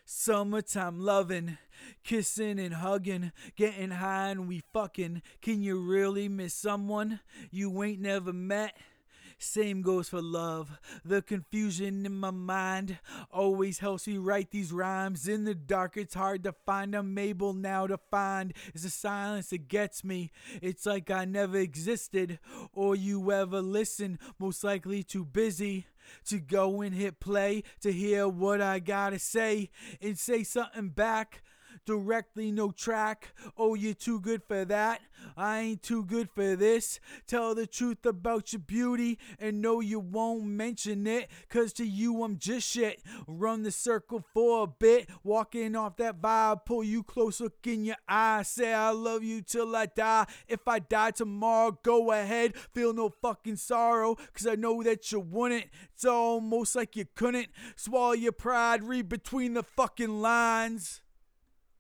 Summertime loving, kissing and hugging, getting high and we fucking. Can you really miss someone you ain't never met? Same goes for love. The confusion in my mind always helps me write these rhymes. In the dark, it's hard to find. I'm able now to find. It's the silence that gets me. It's like I never existed or you ever listen. Most likely too busy to go and hit play to hear what I gotta say and say something back. Directly, no track. Oh, you're too good for that. I ain't too good for this. Tell the truth about your beauty and no, you won't mention it. Cause to you, I'm just shit. Run the circle for a bit. Walking off that vibe, pull you close, look in your eyes. Say I love you till I die. If I die tomorrow, go ahead. Feel no fucking sorrow. Cause I know that you wouldn't. It's almost like you couldn't. Swallow your pride, read between the fucking lines.